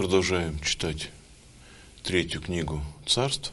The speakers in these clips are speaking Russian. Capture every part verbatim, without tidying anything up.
продолжаем читать третью книгу Царств.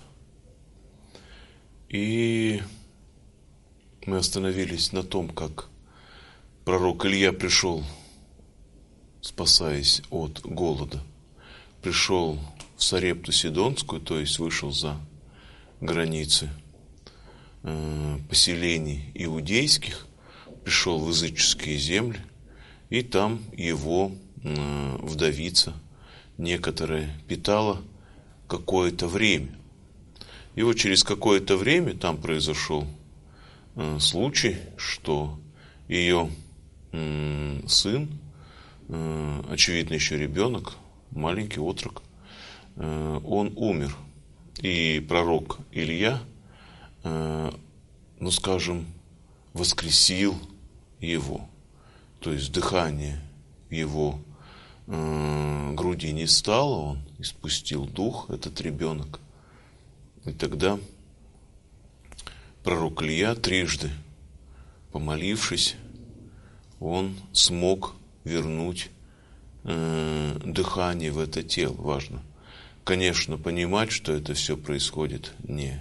И мы остановились на том, как пророк Илья пришел, спасаясь от голода, пришел в Сарепту Сидонскую, то есть вышел за границы э, поселений иудейских, пришел в языческие земли, и там его э, вдовица некоторая питала какое-то время. И вот через какое-то время там произошел э, случай, что ее э, сын, э, очевидно еще ребенок, маленький отрок, э, он умер. И пророк Илья, э, ну скажем, воскресил его. То есть дыхание в его э, груди не стало, он испустил дух, этот ребенок. И тогда пророк Илья, трижды помолившись, он смог вернуть э, дыхание в это тело. Важно, конечно, понимать, что это все происходит не,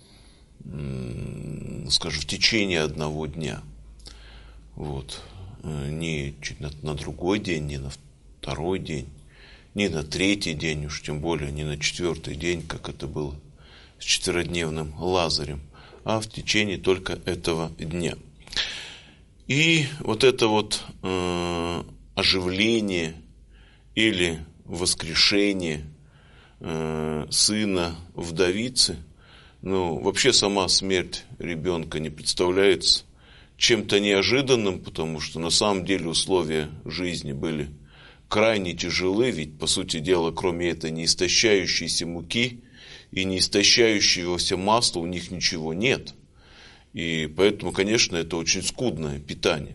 э, скажем, в течение одного дня. Вот. Не чуть на, на другой день, не на второй день, не на третий день, уж тем более не на четвертый день, как это было с четырёхдневным Лазарем, а в течение только этого дня. И вот это вот э, оживление или воскрешение э, сына вдовицы, ну, вообще сама смерть ребенка не представляется чем-то неожиданным, потому что на самом деле условия жизни были крайне тяжелы, ведь, по сути дела, кроме этой неистощающейся муки и неистощающегося масла у них ничего нет. И поэтому, конечно, это очень скудное питание.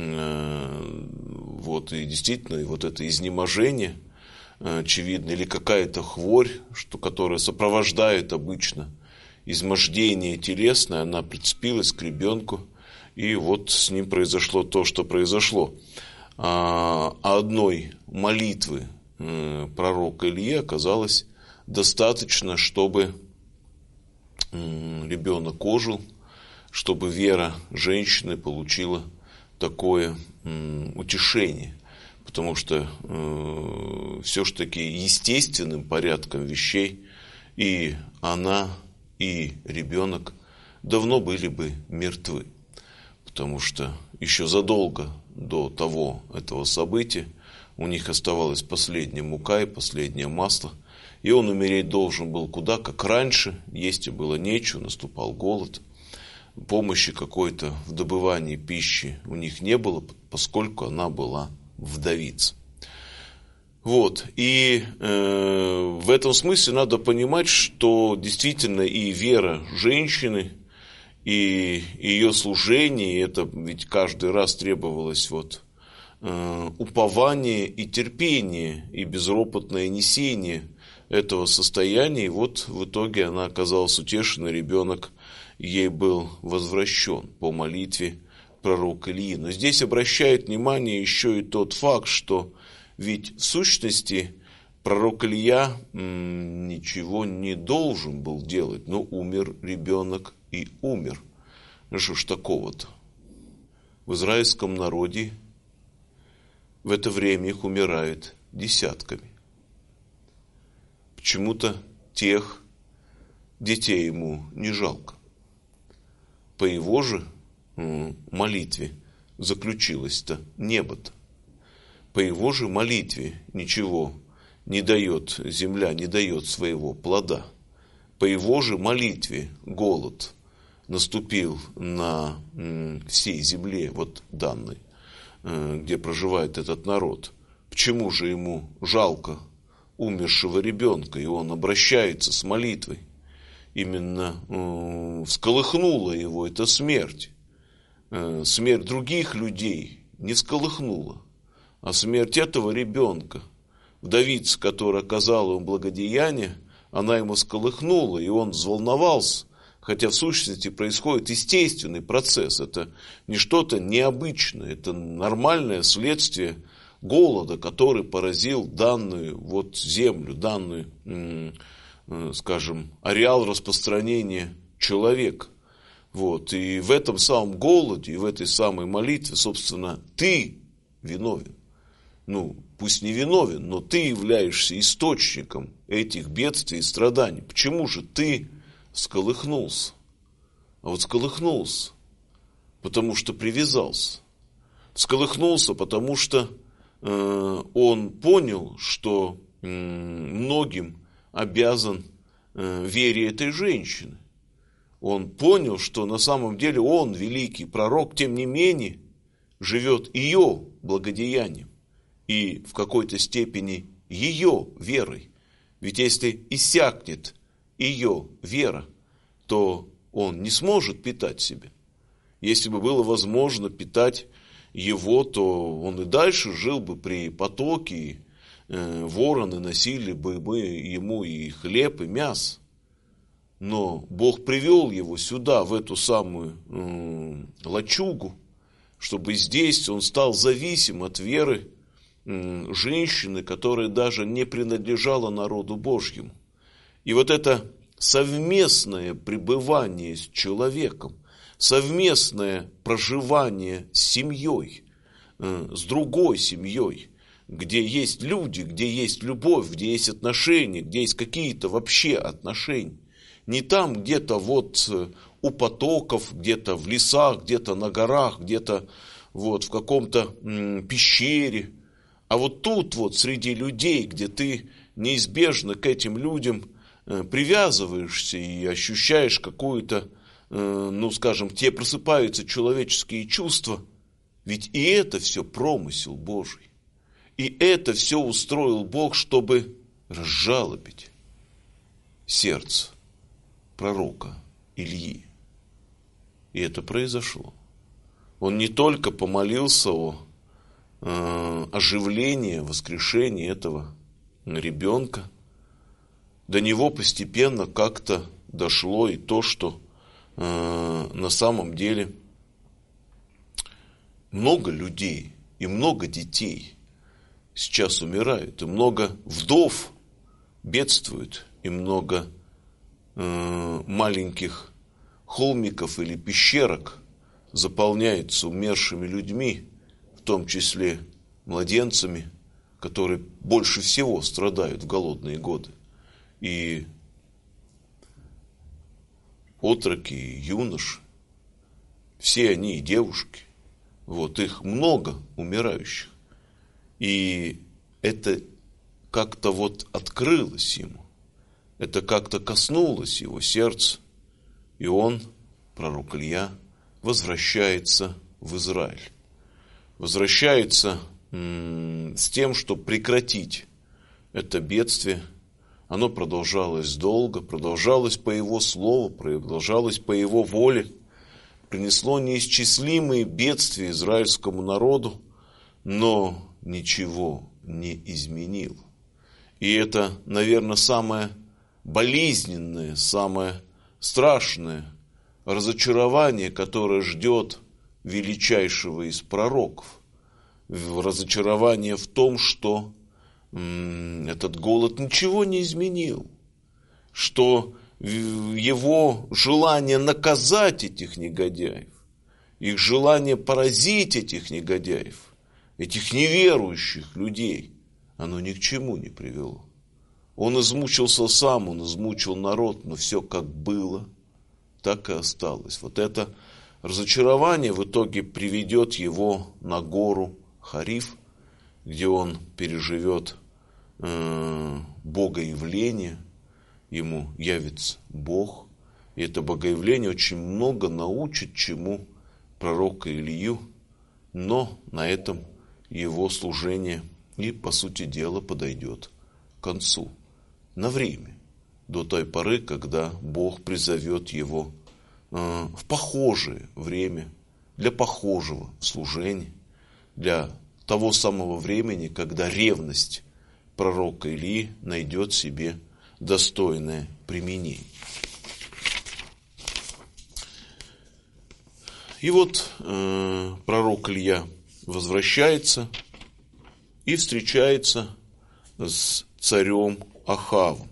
Вот, и действительно, и вот это изнеможение, очевидно, или какая-то хворь, что, которая сопровождает обычно измождение телесное, она прицепилась к ребенку, и вот с ним произошло то, что произошло. А одной молитвы пророка Ильи оказалось достаточно, чтобы ребенок ожил, чтобы вера женщины получила такое утешение. Потому что все ж таки естественным порядком вещей и она, и ребенок давно были бы мертвы. Потому что еще задолго до того этого события у них оставалась последняя мука и последнее масло. И он умереть должен был куда, как раньше, есть и было нечего, наступал голод. Помощи какой-то в добывании пищи у них не было, поскольку она была вдовица. Вот. И э, в этом смысле надо понимать, что действительно и вера женщины, и ее служение, это ведь каждый раз требовалось вот, э, упование и терпение, и безропотное несение этого состояния. И вот в итоге она оказалась утешена, ребенок ей был возвращен по молитве пророка Ильи. Но здесь обращает внимание еще и тот факт, что ведь в сущности пророк Илья м, ничего не должен был делать, но умер ребенок и умер. Ну что ж такого-то? В израильском народе в это время их умирает десятками. Почему-то тех детей ему не жалко. По его же м, молитве заключилось-то небо-то. По его же молитве ничего не дает, земля не дает своего плода. По его же молитве голод наступил на всей земле, вот данной, где проживает этот народ. Почему же ему жалко умершего ребенка, и он обращается с молитвой? Именно э, всколыхнула его эта смерть. Э, смерть других людей не всколыхнула, а смерть этого ребенка, вдовица, которая оказала ему благодеяние, она ему всколыхнула, и он взволновался, хотя в сущности происходит естественный процесс, это не что-то необычное, это нормальное следствие голода, который поразил данную вот землю, данный, скажем, ареал распространения человека. Вот. И в этом самом голоде, и в этой самой молитве, собственно, ты виновен. Ну, пусть не виновен, но ты являешься источником этих бедствий и страданий. Почему же ты всколыхнулся? А вот всколыхнулся, потому что привязался. Всколыхнулся, потому что э, он понял, что э, многим обязан э, вере этой женщины. Он понял, что на самом деле он, великий пророк, тем не менее, живет ее благодеянием и в какой-то степени ее верой. Ведь если иссякнет ее вера, то он не сможет питать себя. Если бы было возможно питать его, то он и дальше жил бы при потоке, и э, вороны носили бы мы ему и хлеб, и мясо. Но Бог привел его сюда, в эту самую э, лачугу, чтобы здесь он стал зависим от веры э, женщины, которая даже не принадлежала народу Божьему. И вот это совместное пребывание с человеком, совместное проживание с семьей, э, с другой семьей, где есть люди, где есть любовь, где есть отношения, где есть какие-то вообще отношения. Не там где-то вот у потоков, где-то в лесах, где-то на горах, где-то вот в каком-то м, пещере. А вот тут вот среди людей, где ты неизбежно к этим людям э, привязываешься и ощущаешь какую-то, э, ну скажем, тебе просыпаются человеческие чувства. Ведь и это все промысел Божий. И это все устроил Бог, чтобы разжалобить сердце пророка Ильи. И это произошло. Он не только помолился о э, оживлении, воскрешении этого ребенка, до него постепенно как-то дошло и то, что э, на самом деле много людей и много детей сейчас умирают, и много вдов бедствуют, и много маленьких холмиков или пещерок заполняются умершими людьми, в том числе младенцами, которые больше всего страдают в голодные годы. И отроки, и юноши, все они и девушки, вот их много умирающих. И это как-то вот открылось ему. Это как-то коснулось его сердца, и он, пророк Илья, возвращается в Израиль. Возвращается м- с тем, чтобы прекратить это бедствие. Оно продолжалось долго, продолжалось по его слову, продолжалось по его воле. Принесло неисчислимые бедствия израильскому народу, но ничего не изменило. И это, наверное, самое болезненное, самое страшное разочарование, которое ждет величайшего из пророков. Разочарование в том, что м- этот голод ничего не изменил, что его желание наказать этих негодяев, их желание поразить этих негодяев, этих неверующих людей, оно ни к чему не привело. Он измучился сам, он измучил народ, но все как было, так и осталось. Вот это разочарование в итоге приведет его на гору Хариф, где он переживет э, богоявление, ему явится Бог. И это богоявление очень много научит чему пророка Илью, но на этом его служение и, по сути дела, подойдет к концу. На время, до той поры, когда Бог призовет его э, в похожее время, для похожего служения, для того самого времени, когда ревность пророка Илии найдет себе достойное применение. И вот э, пророк Илья возвращается и встречается с царем Ахавом.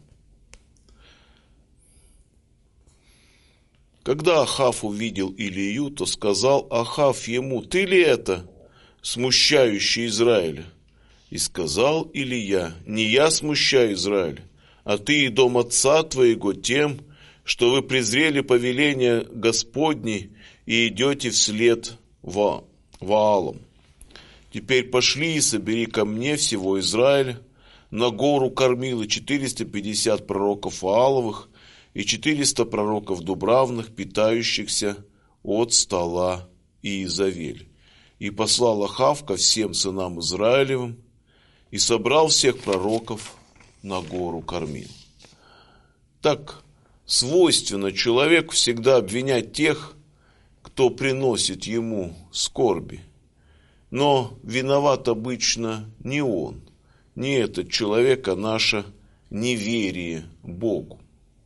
Когда Ахав увидел Илию, то сказал Ахав ему: «Ты ли это, смущающий Израиля?» И сказал Илия: «Не я смущаю Израиля, а ты и дом отца твоего тем, что вы презрели повеление Господне и идете вслед Ва- Ваалам. Теперь пошли и собери ко мне всего Израиля на гору Кормилы четыреста пятьдесят пророков Вааловых и четыреста пророков Дубравных, питающихся от стола Иезавель». И послал Ахав ко всем сынам Израилевым и собрал всех пророков на гору Кормил. Так свойственно человеку всегда обвинять тех, кто приносит ему скорби. Но виноват обычно не он, не этот человек, а наше неверие Богу.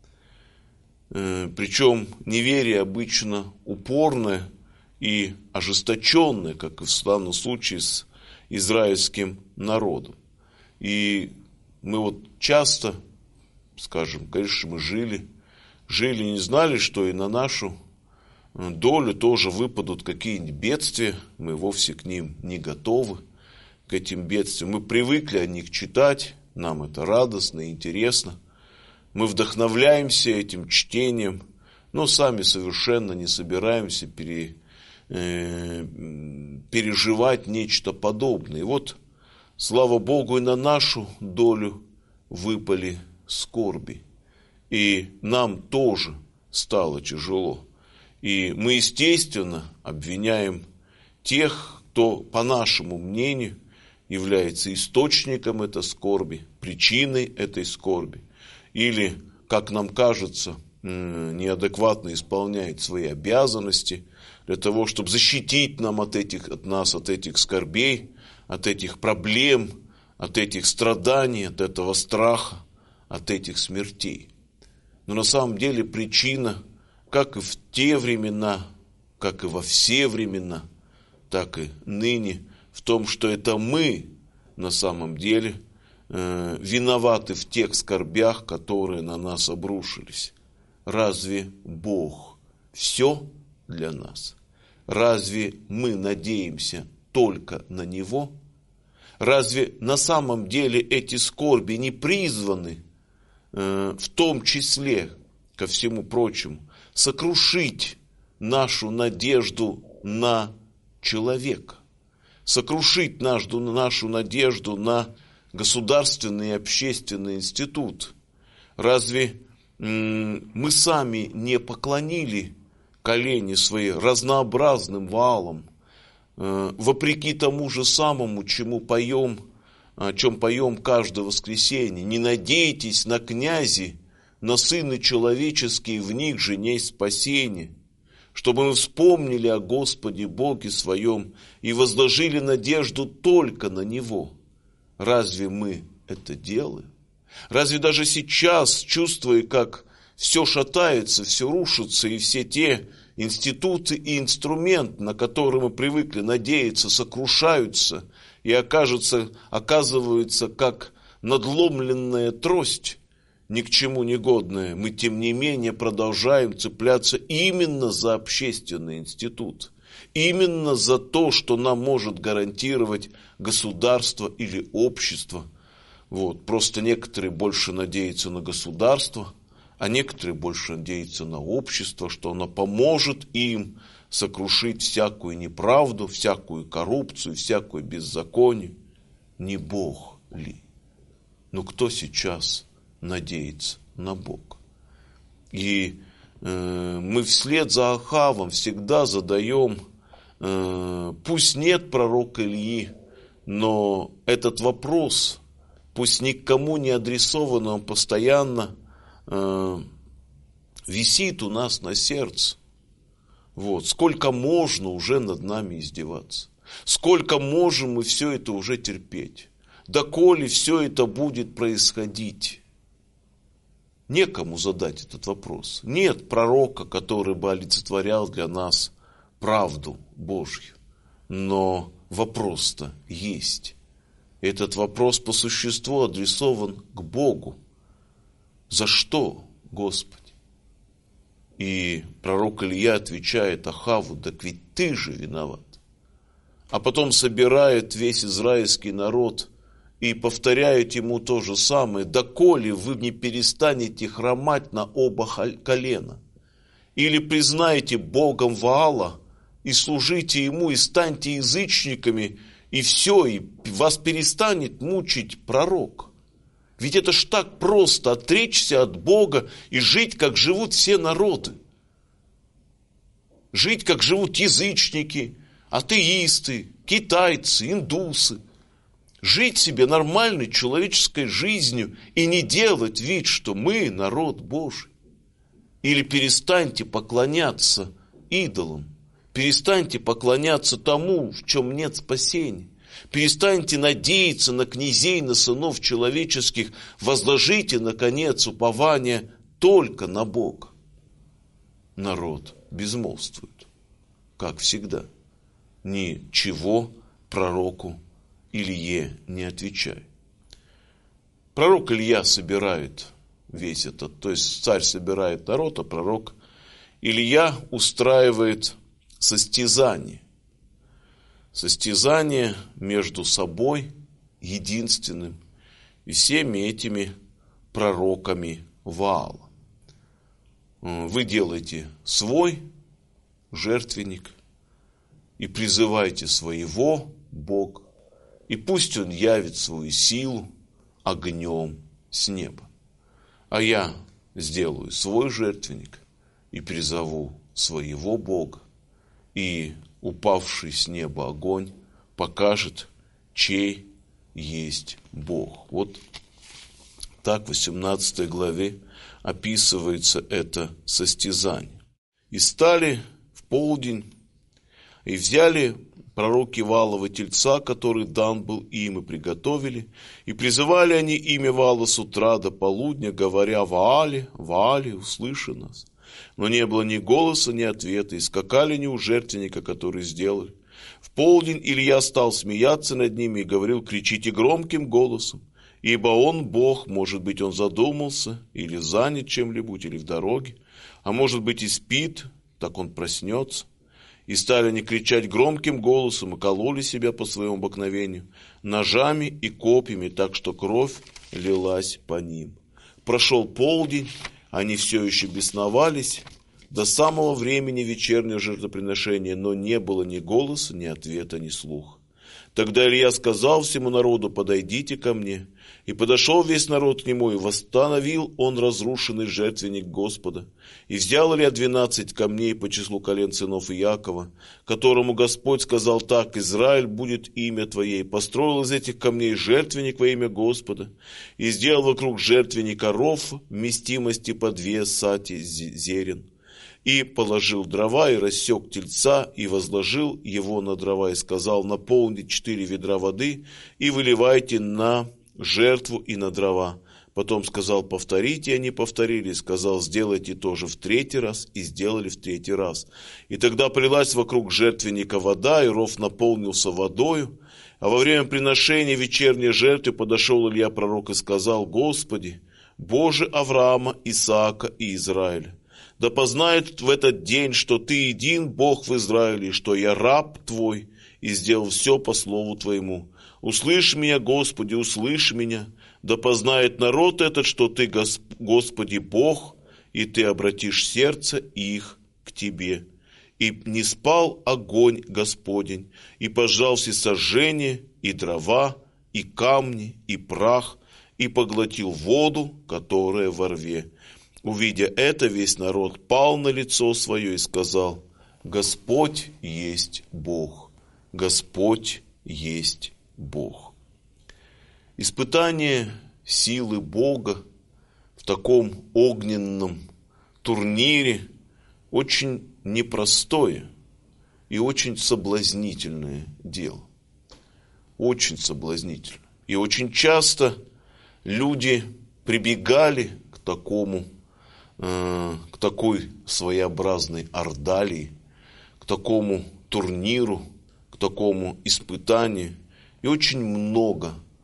Причем неверие обычно упорное и ожесточенное, как и в данном случае с израильским народом. И мы вот часто, скажем, конечно, мы жили, жили, не знали, что и на нашу долю тоже выпадут какие-нибудь бедствия. Мы вовсе к ним не готовы, к этим бедствиям. Мы привыкли о них читать, нам это радостно и интересно. Мы вдохновляемся этим чтением, но сами совершенно не собираемся пере, э, переживать нечто подобное. И вот, слава Богу, и на нашу долю выпали скорби. И нам тоже стало тяжело. И мы, естественно, обвиняем тех, кто, по нашему мнению, является источником этой скорби, причиной этой скорби. Или, как нам кажется, неадекватно исполняет свои обязанности для того, чтобы защитить нам от, этих, от нас, от этих скорбей, от этих проблем, от этих страданий, от этого страха, от этих смертей. Но на самом деле причина, как и в те времена, как и во все времена, так и ныне, в том, что это мы на самом деле э, виноваты в тех скорбях, которые на нас обрушились. Разве Бог все для нас? Разве мы надеемся только на Него? Разве на самом деле эти скорби не призваны, э, в том числе, ко всему прочему, сокрушить нашу надежду на человека, сокрушить нашу, нашу надежду на государственный и общественный институт? Разве м- мы сами не поклонили колени свои разнообразным ваалам, э, вопреки тому же самому, чему поем, о чем поем каждое воскресенье? Не надейтесь на князи, на сыны человеческие, в них же есть спасение. Чтобы мы вспомнили о Господе Боге своем и возложили надежду только на Него. Разве мы это делаем? Разве даже сейчас, чувствуя, как все шатается, все рушится, и все те институты и инструменты, на которые мы привыкли надеяться, сокрушаются и окажутся, оказываются как надломленная трость, ни к чему не годная, мы тем не менее продолжаем цепляться именно за общественный институт, именно за то, что нам может гарантировать государство или общество. Вот. Просто некоторые больше надеются на государство, а некоторые больше надеются на общество, что оно поможет им сокрушить всякую неправду, всякую коррупцию, всякое беззаконие. Не Бог ли? Но кто сейчас надеется на Бога? И э, мы вслед за Ахавом всегда задаем, э, пусть нет пророка Ильи, но этот вопрос, пусть никому не адресован, он постоянно э, висит у нас на сердце. Вот. Сколько можно уже над нами издеваться? Сколько можем мы все это уже терпеть? Доколе все это будет происходить? Некому задать этот вопрос. Нет пророка, который бы олицетворял для нас правду Божью. Но вопрос-то есть. Этот вопрос по существу адресован к Богу. За что, Господи? И пророк Илья отвечает Ахаву: так ведь ты же виноват. А потом собирает весь израильский народ и повторяет ему то же самое: доколе вы не перестанете хромать на оба колена, или признаете Богом Ваала и служите ему, и станьте язычниками, и все, и вас перестанет мучить пророк. Ведь это ж так просто — отречься от Бога и жить, как живут все народы. Жить, как живут язычники, атеисты, китайцы, индусы. Жить себе нормальной человеческой жизнью и не делать вид, что мы народ Божий. Или перестаньте поклоняться идолам. Перестаньте поклоняться тому, в чем нет спасения. Перестаньте надеяться на князей, на сынов человеческих. Возложите, наконец, упование только на Бога. Народ безмолвствует, как всегда. Ничего пророку Илье не отвечай. Пророк Илья собирает весь этот, то есть царь собирает народ, а пророк Илья устраивает состязание. Состязание между собой, единственным, и всеми этими пророками Ваала. Вы делаете свой жертвенник и призывайте своего Бога, и пусть он явит свою силу огнем с неба. А я сделаю свой жертвенник и призову своего Бога, и упавший с неба огонь покажет, чей есть Бог. Вот так в восемнадцатой главе описывается это состязание. И стали в полдень, и взяли пророки Ваалова тельца, который дан был им, и приготовили, и призывали они имя Ваала с утра до полудня, говоря: Ваале, Ваале, услыши нас. Но не было ни голоса, ни ответа, и скакали они у жертвенника, который сделали. В полдень Илья стал смеяться над ними и говорил: кричите громким голосом, ибо он Бог. Может быть, он задумался, или занят чем-либо, или в дороге, а может быть и спит, так он проснется. И стали они кричать громким голосом, и кололи себя по своему обыкновению ножами и копьями, так что кровь лилась по ним. Прошел полдень, они все еще бесновались до самого времени вечернего жертвоприношения, но не было ни голоса, ни ответа, ни слуха. Тогда Илья сказал всему народу: подойдите ко мне. И подошел весь народ к нему, и восстановил он разрушенный жертвенник Господа. И взял Илья двенадцать камней по числу колен сынов Иакова, которому Господь сказал так: Израиль будет имя твое. И построил из этих камней жертвенник во имя Господа. И сделал вокруг жертвенника ров вместимости по две сати зерен. И положил дрова, и рассек тельца, и возложил его на дрова, и сказал: наполните четыре ведра воды, и выливайте на жертву и на дрова. Потом сказал: повторите, и они повторили, и сказал: сделайте тоже в третий раз, и сделали в третий раз. И тогда прилась вокруг жертвенника вода, и ров наполнился водою. А во время приношения вечерней жертвы подошел Илья пророк и сказал: Господи, Боже Авраама, Исаака и Израиля, да познает в этот день, что Ты един Бог в Израиле, что я раб Твой, и сделал все по слову Твоему. Услышь меня, Господи, услышь меня, да познает народ этот, что Ты, Господи, Бог, и Ты обратишь сердце их к Тебе. И не спал огонь Господень, и пожал все сожжения, и дрова, и камни, и прах, и поглотил воду, которая во рве. Увидя это, весь народ пал на лицо свое и сказал: Господь есть Бог, Господь есть Бог. Испытание силы Бога в таком огненном турнире очень непростое и очень соблазнительное дело. Очень соблазнительное. И очень часто люди прибегали к такому, э, к такой своеобразной ордалии, к такому турниру, к такому испытанию. И очень много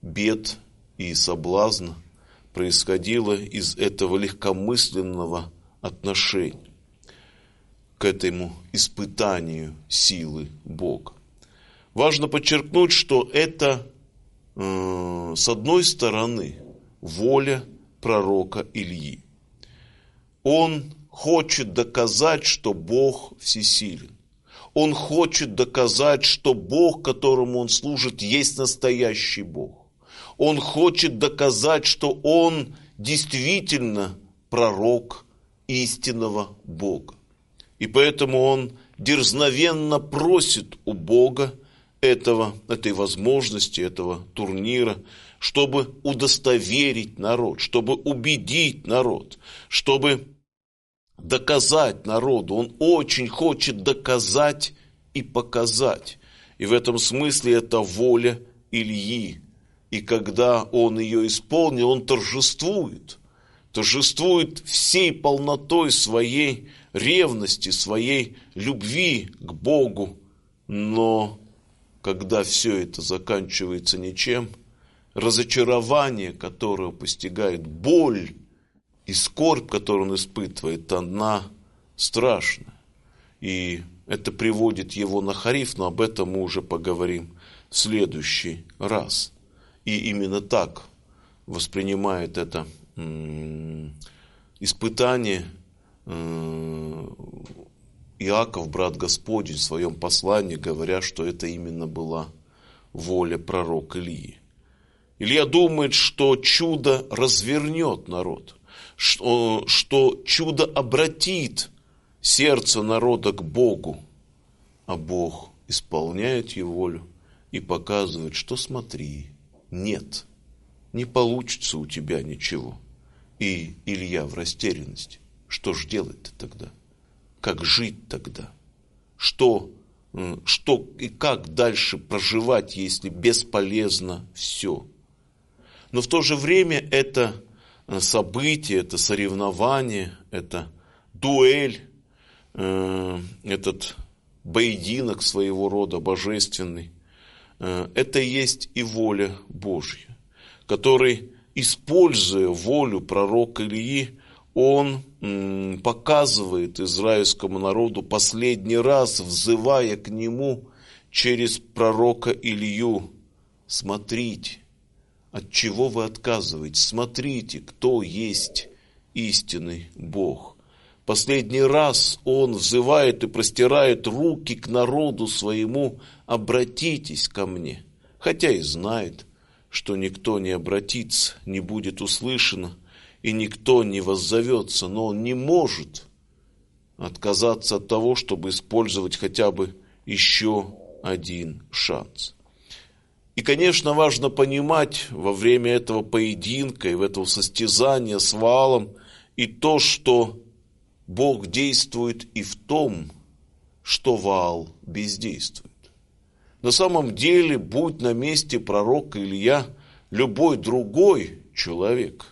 бед и соблазна происходило из этого легкомысленного отношения к этому испытанию силы Бога. Важно подчеркнуть, что это, э, с одной стороны, воля пророка Ильи. Он хочет доказать, что Бог всесилен. Он хочет доказать, что Бог, которому он служит, есть настоящий Бог. Он хочет доказать, что он действительно пророк истинного Бога. И поэтому он дерзновенно просит у Бога этого, этой возможности, этого турнира, чтобы удостоверить народ, чтобы убедить народ, чтобы доказать народу. Он очень хочет доказать и показать. И в этом смысле это воля Ильи. И когда он ее исполнил, он торжествует. Торжествует всей полнотой своей ревности, своей любви к Богу. Но когда все это заканчивается ничем, разочарование, которое постигает, боль и скорбь, которую он испытывает, она страшна. И это приводит его на Хариф, но об этом мы уже поговорим в следующий раз. И именно так воспринимает это м- испытание м- Иаков, брат Господень, в своем послании, говоря, что это именно была воля пророка Илии. Илья думает, что чудо развернет народ, что, что чудо обратит сердце народа к Богу, а Бог исполняет его волю и показывает, что смотри, нет, не получится у тебя ничего. И Илья в растерянности. Что ж делать-то тогда? Как жить тогда? Что, что и как дальше проживать, если бесполезно все? Но в то же время это событие, это соревнование, это дуэль, этот поединок своего рода божественный, это и есть и воля Божья, который, используя волю пророка Илии, он показывает израильскому народу последний раз, взывая к нему через пророка Илью: смотрите, от чего вы отказываетесь, смотрите, кто есть истинный Бог. Последний раз он взывает и простирает руки к народу своему: обратитесь ко мне, хотя и знает, что никто не обратится, не будет услышано, и никто не воззовется, но он не может отказаться от того, чтобы использовать хотя бы еще один шанс. И, конечно, важно понимать во время этого поединка и в этого состязания с Ваалом и то, что Бог действует и в том, что Ваал бездействует. На самом деле, будь на месте пророка Илья любой другой человек,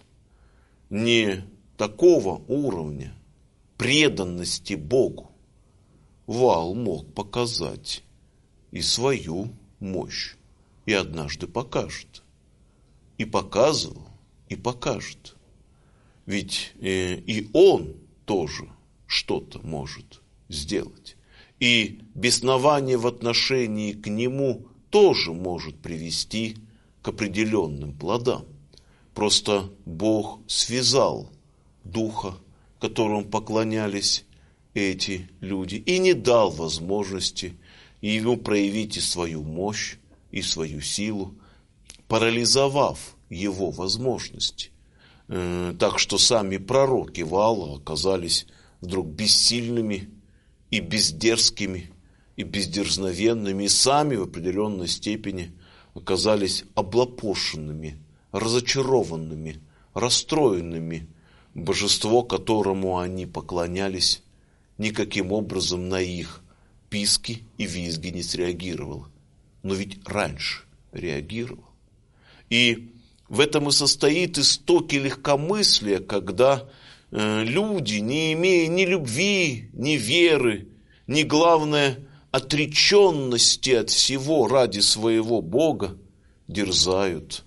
не такого уровня преданности Богу, Ваал мог показать и свою мощь, и однажды покажет. И показывал, и покажет. Ведь э, и он тоже что-то может сделать. И беснование в отношении к нему тоже может привести к определенным плодам. Просто Бог связал духа, которому поклонялись эти люди, и не дал возможности ему проявить и свою мощь, и свою силу, парализовав его возможности. Так что сами пророки Ваала оказались вдруг бессильными и бездерзкими, и бездерзновенными, и сами в определенной степени оказались облапошенными, разочарованными, расстроенными. Божество, которому они поклонялись, никаким образом на их писки и визги не среагировало. Но ведь раньше реагировал. И в этом и состоит истоки легкомыслия, когда э, люди, не имея ни любви, ни веры, ни, главное, отреченности от всего ради своего Бога, дерзают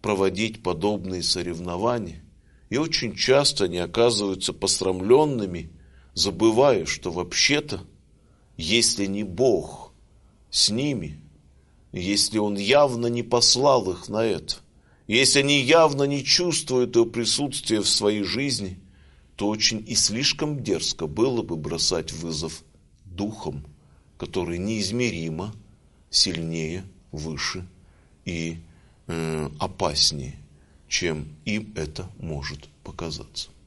проводить подобные соревнования. И очень часто они оказываются посрамленными, забывая, что вообще-то, если не Бог с ними, если Он явно не послал их на это, если они явно не чувствуют Его присутствия в своей жизни, то очень и слишком дерзко было бы бросать вызов духам, которые неизмеримо сильнее, выше и э, опаснее, чем им это может показаться.